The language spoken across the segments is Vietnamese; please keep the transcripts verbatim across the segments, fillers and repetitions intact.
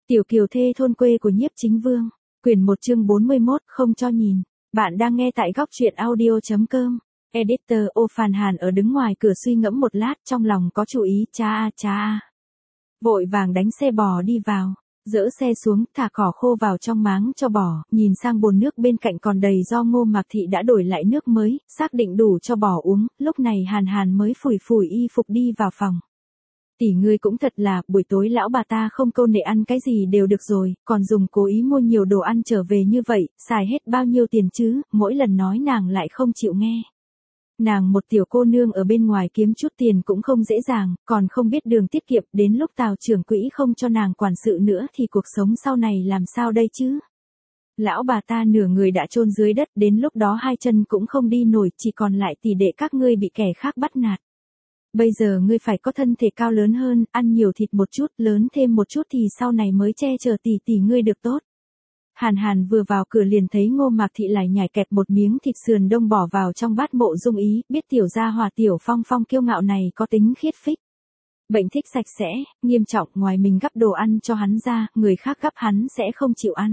Tiểu kiều thê thôn quê của Nhiếp Chính Vương, quyển một chương bốn mươi mốt, không cho nhìn. Bạn đang nghe tại góc truyện audio chấm com. Editor Ô Phàn Hàn ở đứng ngoài cửa suy ngẫm một lát, trong lòng có chủ ý, cha a cha a. Vội vàng đánh xe bò đi vào, dỡ xe xuống, thả cỏ khô vào trong máng cho bò, nhìn sang bồn nước bên cạnh còn đầy do Ngô Mạc Thị đã đổi lại nước mới, xác định đủ cho bò uống, lúc này Hàn Hàn mới phủi phủi y phục đi vào phòng. Tỷ ngươi cũng thật là, buổi tối lão bà ta không câu nệ ăn cái gì đều được rồi, còn dùng cố ý mua nhiều đồ ăn trở về như vậy, xài hết bao nhiêu tiền chứ, mỗi lần nói nàng lại không chịu nghe. Nàng một tiểu cô nương ở bên ngoài kiếm chút tiền cũng không dễ dàng, còn không biết đường tiết kiệm, đến lúc Tào trưởng quỹ không cho nàng quản sự nữa thì cuộc sống sau này làm sao đây chứ? Lão bà ta nửa người đã chôn dưới đất, đến lúc đó hai chân cũng không đi nổi, chỉ còn lại tỷ đệ các ngươi bị kẻ khác bắt nạt. Bây giờ ngươi phải có thân thể cao lớn hơn, ăn nhiều thịt một chút, lớn thêm một chút thì sau này mới che chở tỷ tỷ ngươi được tốt. Hàn Hàn vừa vào cửa liền thấy Ngô Mạc Thị lại nhảy kẹp một miếng thịt sườn đông bỏ vào trong bát Mộ Dung Ý, biết tiểu gia hòa tiểu phong phong kiêu ngạo này có tính khiết phích. Bệnh thích sạch sẽ, nghiêm trọng, ngoài mình gắp đồ ăn cho hắn ra, người khác gắp hắn sẽ không chịu ăn.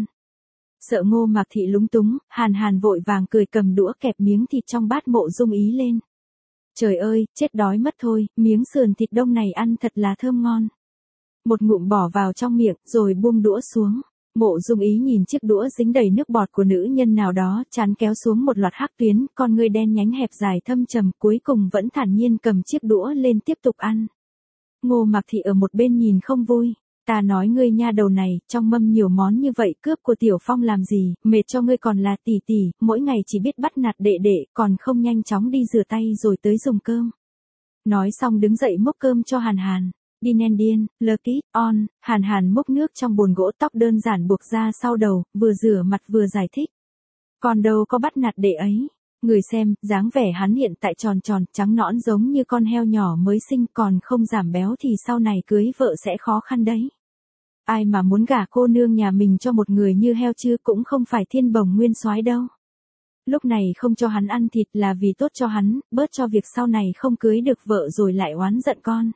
Sợ Ngô Mạc Thị lúng túng, Hàn Hàn vội vàng cười cầm đũa kẹp miếng thịt trong bát Mộ Dung Ý lên. Trời ơi, chết đói mất thôi, miếng sườn thịt đông này ăn thật là thơm ngon. Một ngụm bỏ vào trong miệng, rồi buông đũa xuống. Mộ Dung Ý nhìn chiếc đũa dính đầy nước bọt của nữ nhân nào đó, chán kéo xuống một loạt hắc tuyến, con ngươi đen nhánh hẹp dài thâm trầm, cuối cùng vẫn thản nhiên cầm chiếc đũa lên tiếp tục ăn. Ngô Mạc Thị ở một bên nhìn không vui. Ta nói ngươi nha đầu này, trong mâm nhiều món như vậy, cướp của Tiểu Phong làm gì, mệt cho ngươi còn là tỷ tỷ, mỗi ngày chỉ biết bắt nạt đệ đệ, còn không nhanh chóng đi rửa tay rồi tới dùng cơm. Nói xong đứng dậy múc cơm cho Hàn Hàn. Đi nen điên, lucky, on, Hàn Hàn múc nước trong bồn gỗ, tóc đơn giản buộc ra sau đầu, vừa rửa mặt vừa giải thích. Còn đâu có bắt nạt đệ ấy. Người xem, dáng vẻ hắn hiện tại tròn tròn, trắng nõn giống như con heo nhỏ mới sinh, còn không giảm béo thì sau này cưới vợ sẽ khó khăn đấy. Ai mà muốn gả cô nương nhà mình cho một người như heo chứ, cũng không phải thiên bồng nguyên soái đâu. Lúc này không cho hắn ăn thịt là vì tốt cho hắn, bớt cho việc sau này không cưới được vợ rồi lại oán giận con.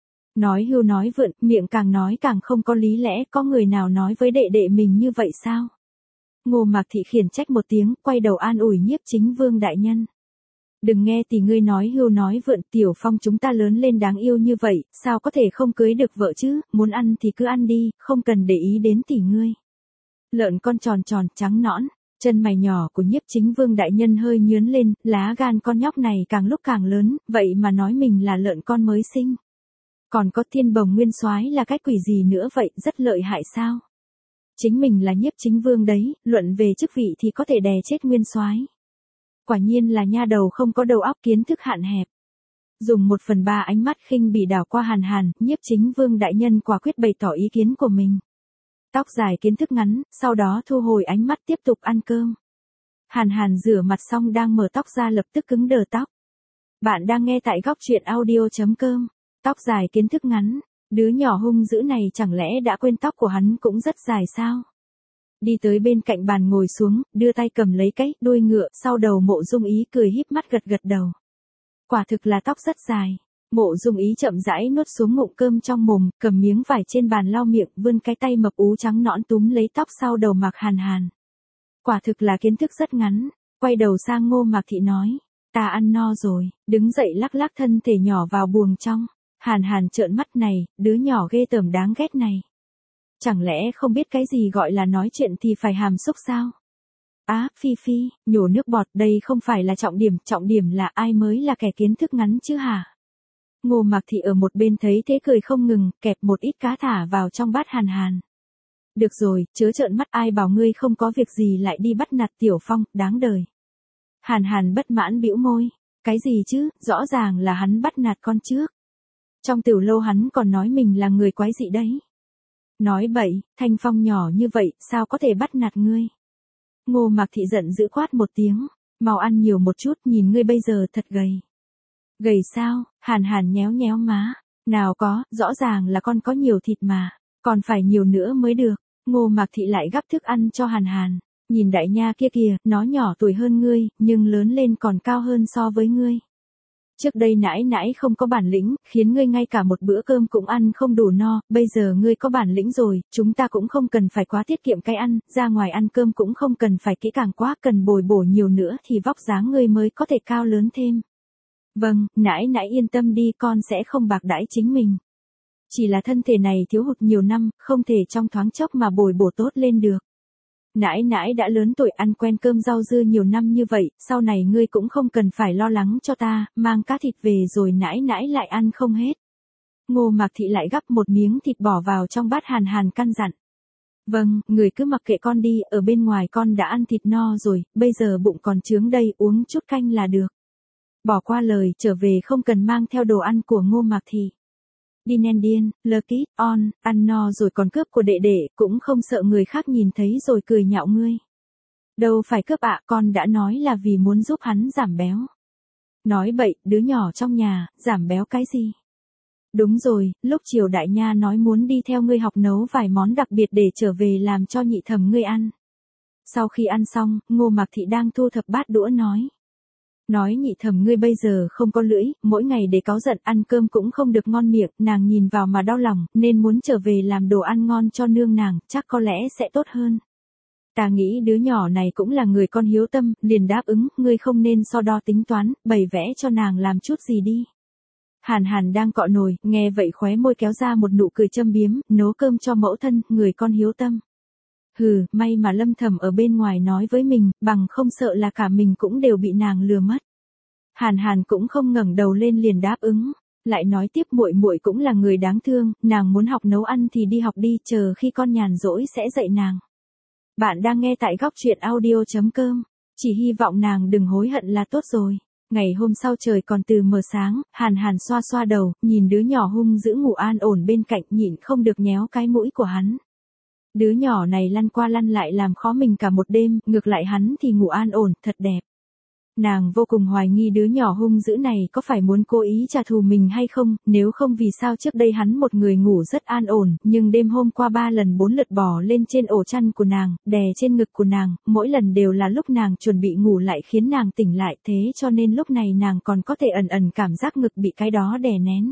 Nói hưu nói vượn, miệng càng nói càng không có lý lẽ, có người nào nói với đệ đệ mình như vậy sao? Ngô Mạc Thị khiển trách một tiếng, quay đầu an ủi Nhiếp Chính Vương đại nhân. Đừng nghe tỷ ngươi nói hưu nói vượn, Tiểu Phong chúng ta lớn lên đáng yêu như vậy, sao có thể không cưới được vợ chứ, muốn ăn thì cứ ăn đi, không cần để ý đến tỷ ngươi. Lợn con tròn tròn, trắng nõn, chân mày nhỏ của Nhiếp Chính Vương đại nhân hơi nhướn lên, lá gan con nhóc này càng lúc càng lớn, vậy mà nói mình là lợn con mới sinh. Còn có thiên bồng nguyên soái là cái quỷ gì nữa vậy, rất lợi hại sao? Chính mình là Nhiếp Chính Vương đấy, luận về chức vị thì có thể đè chết nguyên soái. Quả nhiên là nha đầu không có đầu óc, kiến thức hạn hẹp. Dùng một phần ba ánh mắt khinh bỉ đảo qua Hàn Hàn, Nhiếp Chính Vương đại nhân quả quyết bày tỏ ý kiến của mình. Tóc dài kiến thức ngắn, sau đó thu hồi ánh mắt tiếp tục ăn cơm. Hàn Hàn rửa mặt xong đang mở tóc ra lập tức cứng đờ tóc. Bạn đang nghe tại góc truyện audio chấm com. Tóc dài kiến thức ngắn, đứa nhỏ hung dữ này chẳng lẽ đã quên tóc của hắn cũng rất dài sao? Đi tới bên cạnh bàn ngồi xuống, đưa tay cầm lấy cái đuôi ngựa, sau đầu Mộ Dung Ý cười híp mắt gật gật đầu. Quả thực là tóc rất dài. Mộ Dung Ý chậm rãi nuốt xuống ngụm cơm trong mồm, cầm miếng vải trên bàn lau miệng, vươn cái tay mập ú trắng nõn túm lấy tóc sau đầu Mạc Hàn Hàn. Quả thực là kiến thức rất ngắn, quay đầu sang Ngô Mạc Thị nói, ta ăn no rồi, đứng dậy lắc lắc thân thể nhỏ vào buồng trong. Hàn Hàn trợn mắt này, đứa nhỏ ghê tởm đáng ghét này. Chẳng lẽ không biết cái gì gọi là nói chuyện thì phải hàm xúc sao? Á, Phi Phi, nhổ nước bọt, đây không phải là trọng điểm, trọng điểm là ai mới là kẻ kiến thức ngắn chứ hả? Ngô Mạc Thị ở một bên thấy thế cười không ngừng, kẹp một ít cá thả vào trong bát Hàn Hàn. Được rồi, chớ trợn mắt, ai bảo ngươi không có việc gì lại đi bắt nạt Tiểu Phong, đáng đời. Hàn Hàn bất mãn bĩu môi, cái gì chứ, rõ ràng là hắn bắt nạt con trước. Trong tiểu lâu hắn còn nói mình là người quái dị đấy. Nói bậy, Thanh Phong nhỏ như vậy, sao có thể bắt nạt ngươi? Ngô Mạc Thị giận dữ quát một tiếng, mau ăn nhiều một chút, nhìn ngươi bây giờ thật gầy. Gầy sao? Hàn Hàn nhéo nhéo má, nào có, rõ ràng là con có nhiều thịt mà, còn phải nhiều nữa mới được. Ngô Mạc Thị lại gắp thức ăn cho Hàn Hàn, nhìn đại nha kia kìa, nó nhỏ tuổi hơn ngươi, nhưng lớn lên còn cao hơn so với ngươi. Trước đây nãi nãi không có bản lĩnh, khiến ngươi ngay cả một bữa cơm cũng ăn không đủ no, bây giờ ngươi có bản lĩnh rồi, chúng ta cũng không cần phải quá tiết kiệm cái ăn, ra ngoài ăn cơm cũng không cần phải kỹ càng quá, cần bồi bổ nhiều nữa thì vóc dáng ngươi mới có thể cao lớn thêm. Vâng, nãi nãi yên tâm đi, con sẽ không bạc đãi chính mình. Chỉ là thân thể này thiếu hụt nhiều năm, không thể trong thoáng chốc mà bồi bổ tốt lên được. Nãi nãi đã lớn tuổi ăn quen cơm rau dưa nhiều năm như vậy, sau này ngươi cũng không cần phải lo lắng cho ta, mang cá thịt về rồi nãi nãi lại ăn không hết. Ngô Mạc Thị lại gắp một miếng thịt bỏ vào trong bát Hàn Hàn căn dặn. Vâng, người cứ mặc kệ con đi, ở bên ngoài con đã ăn thịt no rồi, bây giờ bụng còn trướng đây, uống chút canh là được. Bỏ qua lời, trở về không cần mang theo đồ ăn của Ngô Mạc Thị. Đi nen điên, Lucky, on, ăn no rồi còn cướp của đệ đệ, cũng không sợ người khác nhìn thấy rồi cười nhạo ngươi. Đâu phải cướp ạ, con đã nói là vì muốn giúp hắn giảm béo. Nói bậy, đứa nhỏ trong nhà, giảm béo cái gì? Đúng rồi, lúc chiều đại nha nói muốn đi theo ngươi học nấu vài món đặc biệt để trở về làm cho nhị thẩm ngươi ăn. Sau khi ăn xong, Ngô Mạc Thị đang thu thập bát đũa nói. Nói nhị thẩm ngươi bây giờ không có lưỡi, mỗi ngày để cáu giận ăn cơm cũng không được ngon miệng, nàng nhìn vào mà đau lòng, nên muốn trở về làm đồ ăn ngon cho nương nàng, chắc có lẽ sẽ tốt hơn. Ta nghĩ đứa nhỏ này cũng là người con hiếu tâm, liền đáp ứng, ngươi không nên so đo tính toán, bày vẽ cho nàng làm chút gì đi. Hàn Hàn đang cọ nồi, nghe vậy khóe môi kéo ra một nụ cười châm biếm, nấu cơm cho mẫu thân, người con hiếu tâm. Hừ, may mà Lâm Thẩm ở bên ngoài nói với mình, bằng không sợ là cả mình cũng đều bị nàng lừa mất. Hàn Hàn cũng không ngẩng đầu lên liền đáp ứng, lại nói tiếp muội muội cũng là người đáng thương, nàng muốn học nấu ăn thì đi học đi, chờ khi con nhàn rỗi sẽ dạy nàng. Bạn đang nghe tại góc truyện audio chấm com, chỉ hy vọng nàng đừng hối hận là tốt rồi. Ngày hôm sau trời còn từ mờ sáng, Hàn Hàn xoa xoa đầu, nhìn đứa nhỏ hung dữ ngủ an ổn bên cạnh, nhịn không được nhéo cái mũi của hắn. Đứa nhỏ này lăn qua lăn lại làm khó mình cả một đêm, ngược lại hắn thì ngủ an ổn, thật đẹp. Nàng vô cùng hoài nghi đứa nhỏ hung dữ này có phải muốn cố ý trả thù mình hay không, nếu không vì sao trước đây hắn một người ngủ rất an ổn, nhưng đêm hôm qua ba lần bốn lượt bò lên trên ổ chăn của nàng, đè trên ngực của nàng, mỗi lần đều là lúc nàng chuẩn bị ngủ lại khiến nàng tỉnh lại, thế cho nên lúc này nàng còn có thể ẩn ẩn cảm giác ngực bị cái đó đè nén.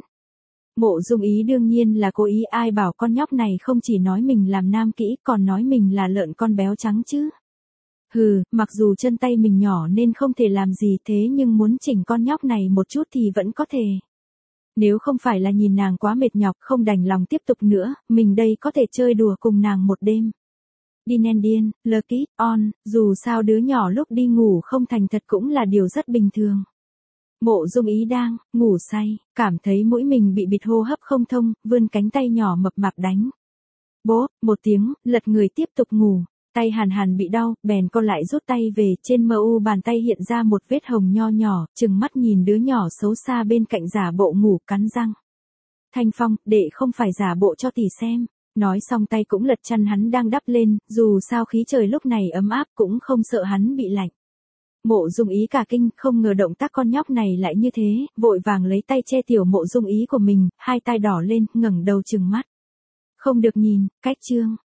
Mộ Dung Ý đương nhiên là cố ý, ai bảo con nhóc này không chỉ nói mình làm nam kỹ, còn nói mình là lợn con béo trắng chứ. Hừ, mặc dù chân tay mình nhỏ nên không thể làm gì, thế nhưng muốn chỉnh con nhóc này một chút thì vẫn có thể. Nếu không phải là nhìn nàng quá mệt nhọc không đành lòng tiếp tục nữa, mình đây có thể chơi đùa cùng nàng một đêm. Đi nen điên, Lucky, on, dù sao đứa nhỏ lúc đi ngủ không thành thật cũng là điều rất bình thường. Mộ Dung Ý đang ngủ say, cảm thấy mũi mình bị bịt hô hấp không thông, vươn cánh tay nhỏ mập mạp đánh. Bố, một tiếng, lật người tiếp tục ngủ. Tay Hàn Hàn bị đau, bèn co lại rút tay về, trên mờ u bàn tay hiện ra một vết hồng nho nhỏ, trừng mắt nhìn đứa nhỏ xấu xa bên cạnh giả bộ ngủ, cắn răng. Thanh Phong, đệ không phải giả bộ cho tỷ xem. Nói xong tay cũng lật chăn hắn đang đắp lên, dù sao khí trời lúc này ấm áp cũng không sợ hắn bị lạnh. Mộ Dung Ý cả kinh, không ngờ động tác con nhóc này lại như thế, vội vàng lấy tay che tiểu Mộ Dung Ý của mình, hai tay đỏ lên, ngẩng đầu trừng mắt. Không được nhìn, cách chương.